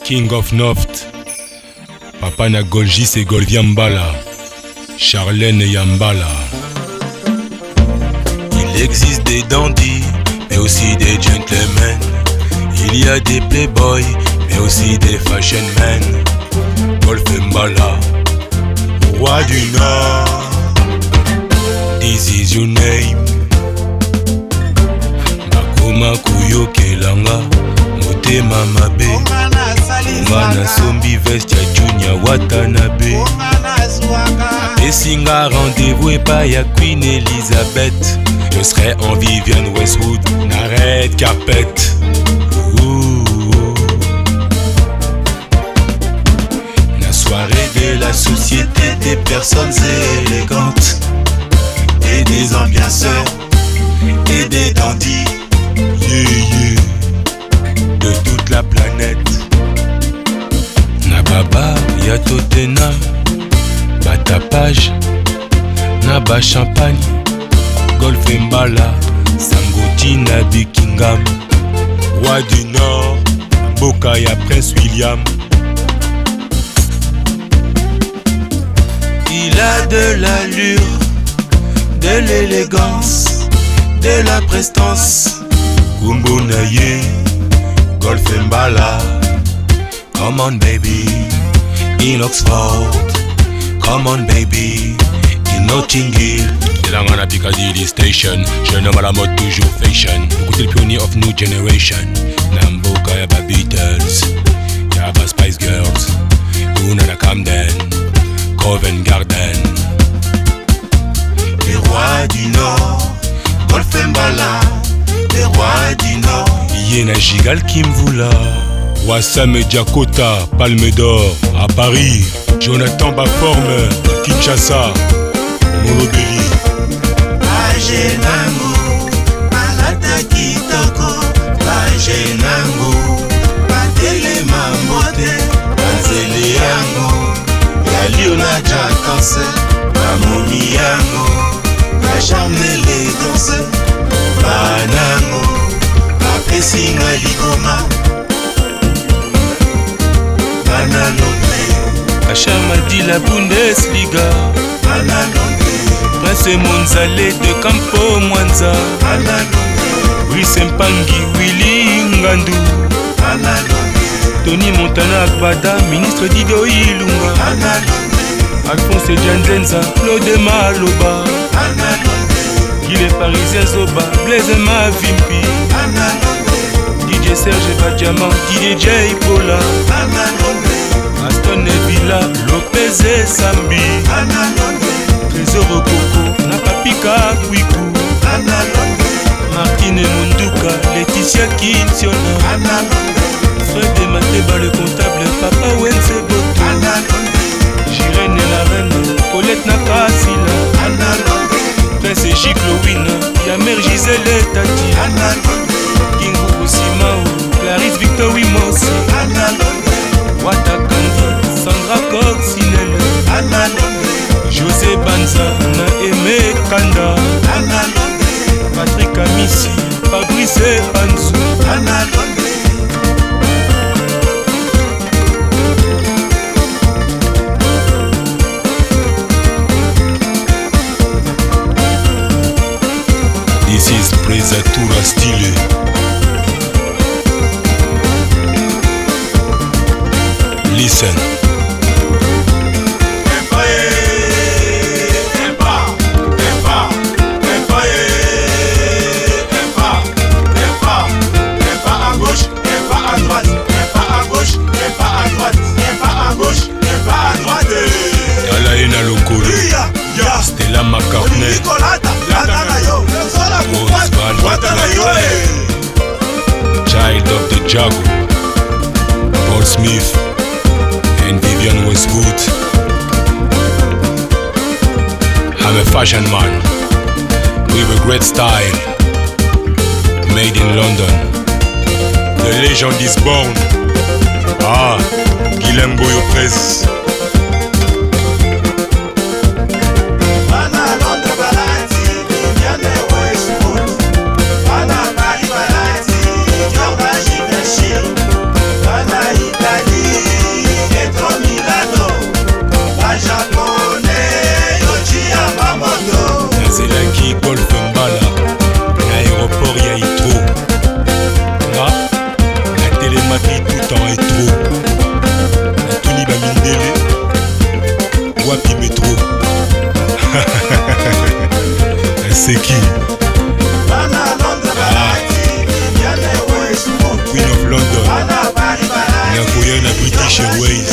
King of Noft, Papa na Golgis et Golviambala, Charlène Yambala. Il existe des dandys, mais aussi des gentlemen. Il y a des playboys, mais aussi des fashion men. Golf Mbala, roi du Nord. This is your name. Bakoma kuyokelanga, motema mabe. Ngana sombi veste ya Junior Watanabe. Apessinga rendez-vous et pas ya Queen Elizabeth. Je serai en Vivienne Westwood, n'arrête carpette. La soirée de la société des personnes élégantes et des ambianceurs et des dandys, de toute la planète. Na baba ya Tottenham, batapage, na ba champagne, Golf Mbala, Sangoti na Buckingham, roi du Nord, Boka ya Prince William. Il a de l'allure, de l'élégance, de la prestance. Kumbo Naye, Golf Mbala. Come on baby, in Oxford. Come on baby, in Notting Hill. Langana Piccadilly Station, jeune homme à la mode toujours fashion. Écoutez le pionnier of new generation. Namboka yaba Beatles, yaba Spice Girls, Unana Camden, Covent Garden. Les rois du Nord, Golf Mbala, les rois du Nord. Yena Gigal Kimvula, Wassam Diakota, Palme d'Or à Paris. Jonathan Baforme, Kinshasa, Molobeli. Bajenango, Alata Kitoko, Bajenango, Batele Mambote, Banzele Yango, Yaliona Jakanse, Bamoni Yango, Bachamele Danse, Banango, Bapesinga Ligoma, Banalonde, Achamadi la Bundesliga, Banalonde, Prince Monzale de Campo Mwanza, Brice Mpangi, Willy Ngandu, Tony Montana Akbada, ministre Dido Ilunga, Alphonse Djanzenza, Claude Maloba, Guy les Parisiens Zoba, Blaise Mavimpi, DJ Serge Badjaman, DJ Pola, Aston Villa, Lopez et Sambi, Trésor Coco, Napapika Kwiku, Martine Munduka, Laetitia Kinsiona, Fred Mateba le comptable, Papa Wense Boto, Jirène la reine, Colette Nakasila, Prince Giglo Wina, Yamer Gisèle Tati, Kingu Simao, Clarisse Victor Wimosi, Wata Kandi, Sandra Coccinelle, José Banza, Naeme Kanda, Patrick Amissi, Fabrice Anzou, This is Presatura Stile. Listen. Alaina Lokolo, Stella McCartney, Child of the Jago, Paul Smith and Vivienne Westwood. I'm a fashion man with a great style, made in London. The legend is born. Guilhem Boyo Press. Italie. wapi métro. C'est qui? Queen of London. Nakoya na British Airways.